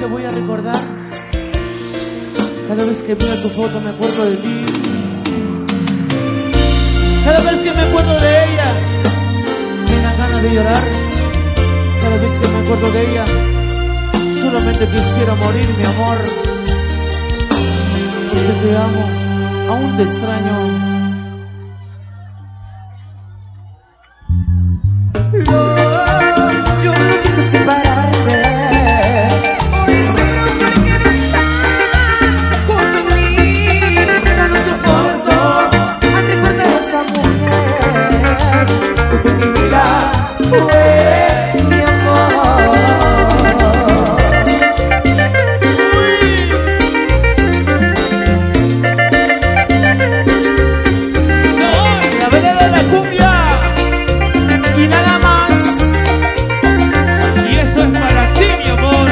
que voy a recordar, cada vez que veo tu foto me acuerdo de ti. Cada vez que me acuerdo de ella, me da ganas de llorar. Cada vez que me acuerdo de ella, solamente quisiera morir, mi amor. Porque te amo, aún te extraño. Yo no quise separarte. Hoy sufro porque no estás junto a mí. Ya no soporto al recordar a esa mujer que fue mi vida, fue mi amor. La vereda de la cumbia y nada más. Y eso es para ti, mi amor.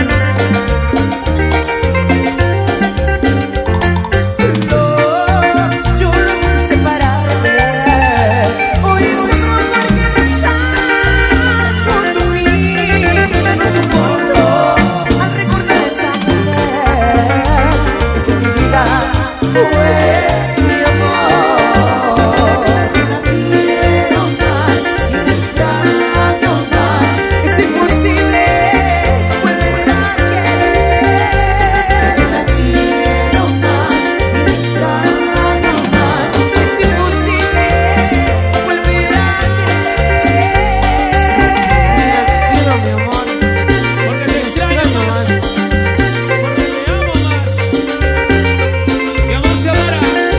Yo no quise separarte. Hoy sufro porque no estás junto a mí. Ya no soporto al recordar a esa mujer que fue mi vida, fue mi amor. La quiero más y la extraño más. Es imposible volver a querer. La quiero más y la extraño más. Es imposible volver a querer. Quiero, mi amor, Porque te extraño más, porque te amo más. Mi amor se amará.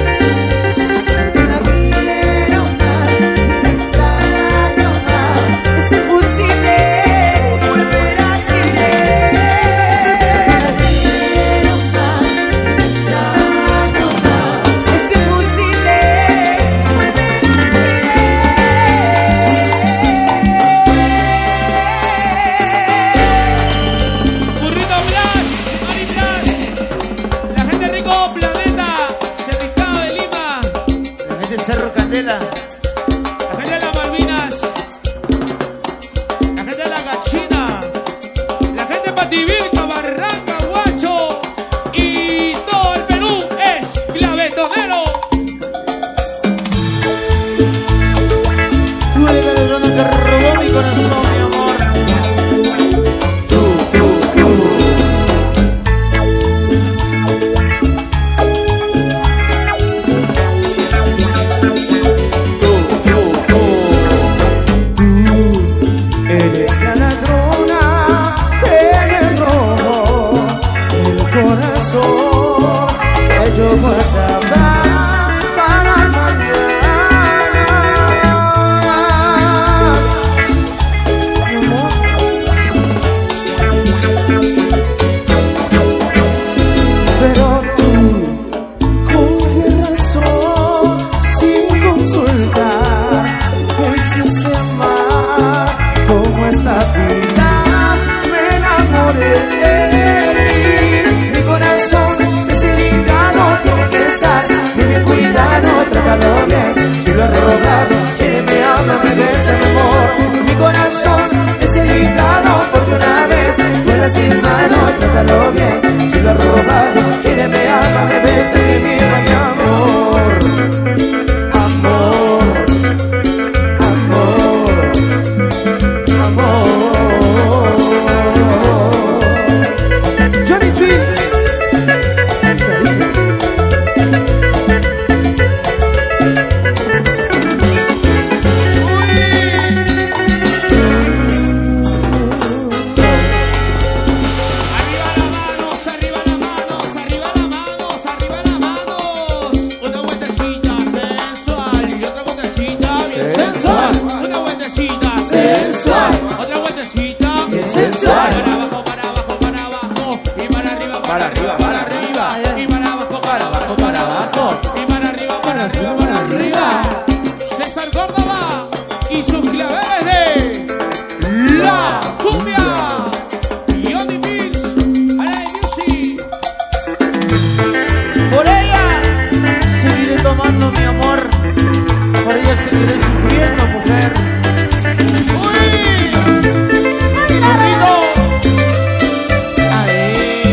La quiero más y la extraño más. Es imposible volver a querer. La quiero más y la extraño más. Es imposible volver Burrito Blas, Mari Blas, la gente de Rico Planeta, Certificado de Lima, la gente de Cerro Candela. la gente de las Malvinas, la gente de la Gachina, la gente de Pativilca, Barranca, Huacho y todo el Perú es clavetonero. Tú eres la ladrona que robó mi corazón, mi amor. Eres la ladrona que me robó el corazón que yo guardaba para mañana. Mi amor. Pero tú, ¿con qué razón, sin consultar, me hiciste amar? ¿Cómo es la vida? Me enamoré de ti. Mi corazón es delicado, tiene que estar bien cuidado, trátalo bien. Si lo has robado, quiere me ama, me besa, mi amor. Mi corazón es delicado, porque una vez fue lastimado, trátalo bien. Si lo has robado, quiere me ama, me besa y me ama, mi amor. Amor, amor. Johnny Fields. Arriba las manos, arriba las manos, arriba las manos. Una vueltecita sensual y otra vueltecita bien sensual. Una vueltecita sensual, otra vueltecita bien sensual. Para abajo, para abajo y para arriba, para arriba, para arriba. Y para abajo, para abajo, para abajo. Y para arriba, para arriba, para arriba. César Córdoba y sus claveles de la cumbia. Johnny Beats, Alain Music. Por ella seguiré tomando, mi amor. Por ella seguiré sufriendo, mujer. ¡Uy! ¡Ay, la rico! ¡Ay!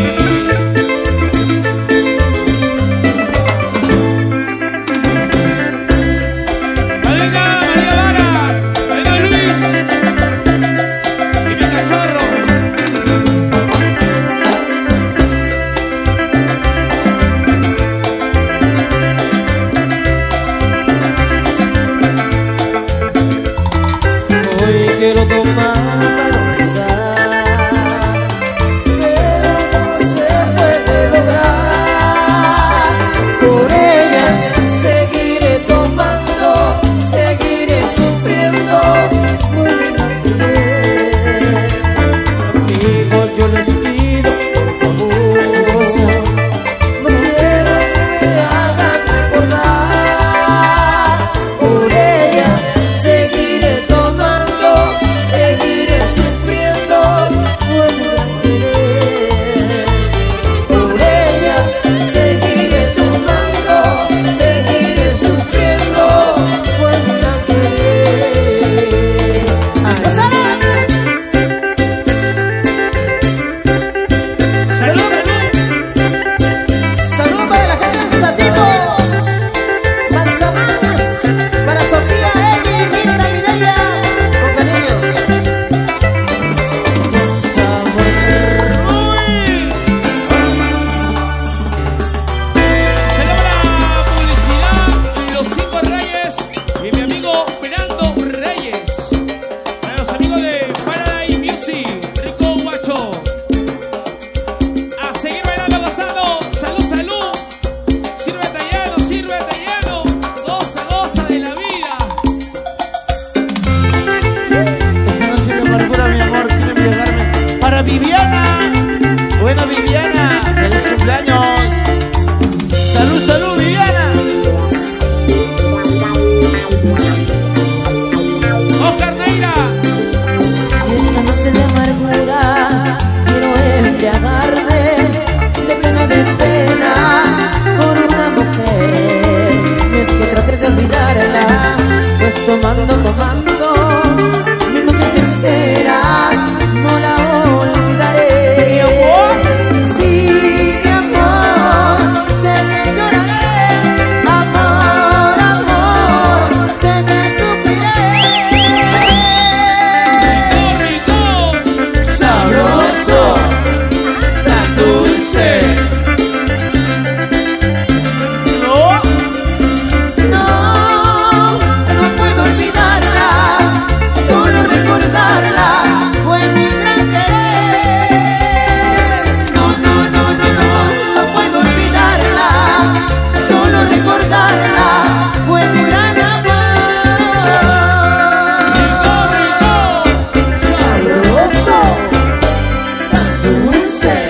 Oscar Neira. Y esta noche de amargura quiero embriagarme de pena por una mujer. No es que trate de olvidarla, pues tomando mis noches enteras no la olvidaré. ¿Mi amor? Sí, mi amor, sé que lloraré. Amor, amor, sé que sufriré. Rico, Sabroso, tan dulce. No puedo olvidarla, solo recordarla fue mi gran querer. No puedo olvidarla, solo recordarla fue mi gran amor. Sabroso, tan dulce.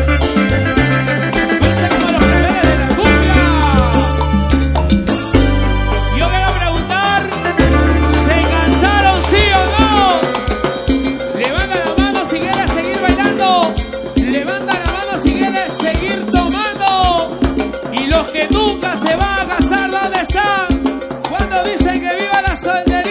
dulce como los claveles de la cumbia. Yo quiero preguntar, ¿se cansaron sí o no? Levanta la mano si quieres seguir bailando. Levanta la mano si quieres seguir tomando. Y los que nunca se van a casar, ¿dónde están? Cuando dicen que viva la soltería.